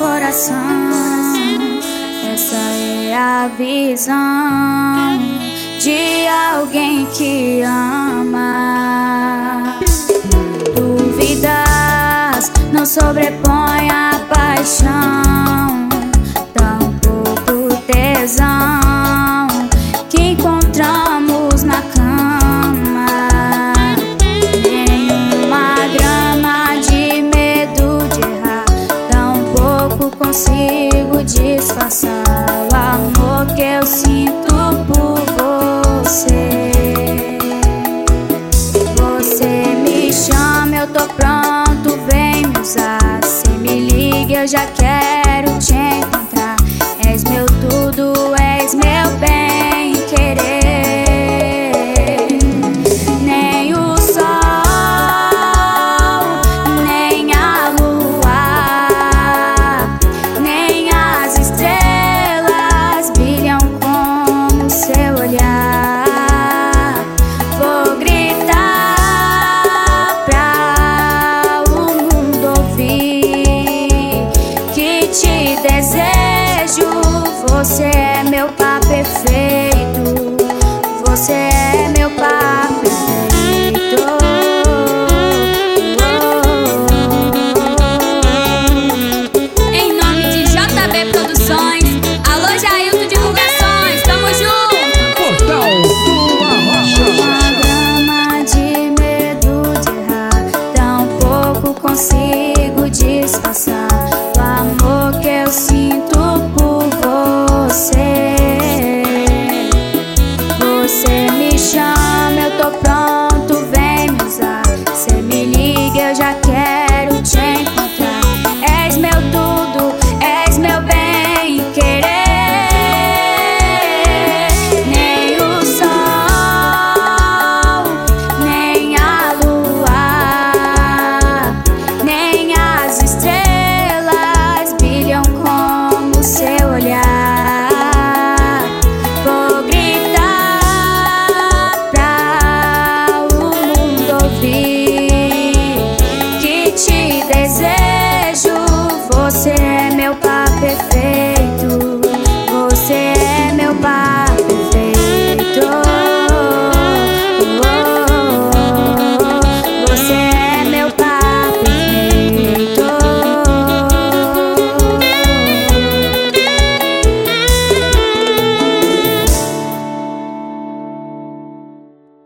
coração. Essa é a visão de alguém que ama. Dúvidas não sobrepõem a paixão, tampouco tesão que encontramos na cama. Nenhuma grama de medo de errar, tampouco consigo disfarçar o amor que eu sinto por você. Você me chama, eu tô pronto, vem me usar. Cê me liga, eu já quero te encontrar. És meu tudo, és meu bem querer. Nem o sol, nem a lua, nem as estrelas brilham como seu olhar. Vou gritar pra o mundo ouvir que te desejo. Você é meu par perfeito, você é meu par perfeito. Em nome de JB Produções, alô Jailton Divulgações, tamo junto! Portal do Arrocha. Uma grama de medo de errar, tampouco consigo disfarçar o amor que eu sinto por você. Você me chama, eu tô pronto, vem me usar. Cê me liga, eu já